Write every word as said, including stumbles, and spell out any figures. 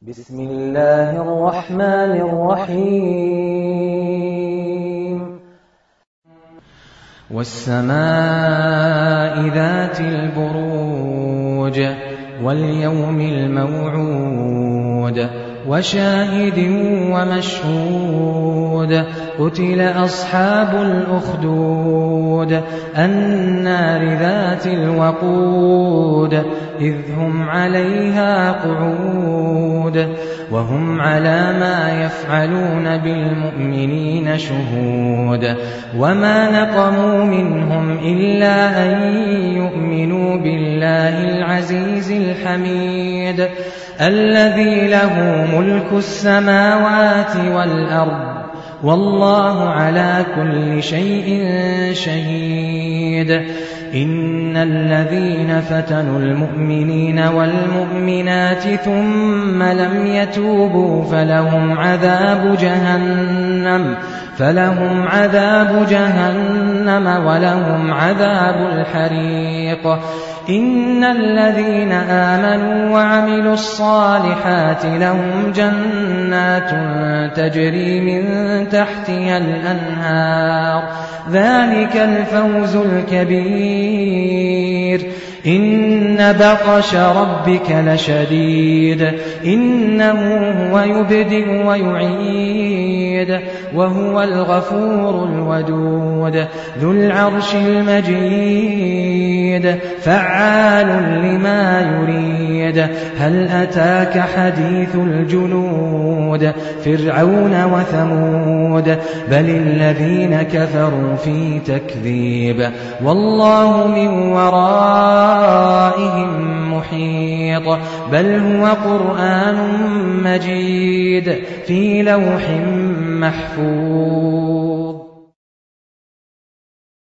بسم الله الرحمن الرحيم والسماء ذات البروج واليوم الموعود وشاهد ومشهود قتل أصحاب الأخدود النار ذات الوقود إذ هم عليها قعود وهم على ما يفعلون بالمؤمنين شهود وما نقموا منهم إلا أن يؤمنوا بالله العزيز الحميد الذي له ملك السماوات والأرض والله على كل شيء شهيد إن الذين فتنوا المؤمنين والمؤمنات ثم لم يتوبوا فلهم عذاب جهنم فلهم عذاب جهنم ولهم عذاب الحريق إن الذين آمنوا وعملوا الصالحات لهم جنات تجري من تحتها الأنهار ذلك الفوز الكبير إن بطش ربك لشديد إنه هو يبدئ ويعيد وهو الغفور الودود ذو العرش المجيد فعال لما يريد هل أتاك حديث الجنود فرعون وثمود بل الذين كفروا في تكذيب والله من ورائهم محيط بل هو قرآن مجيد في لوح محفوظ.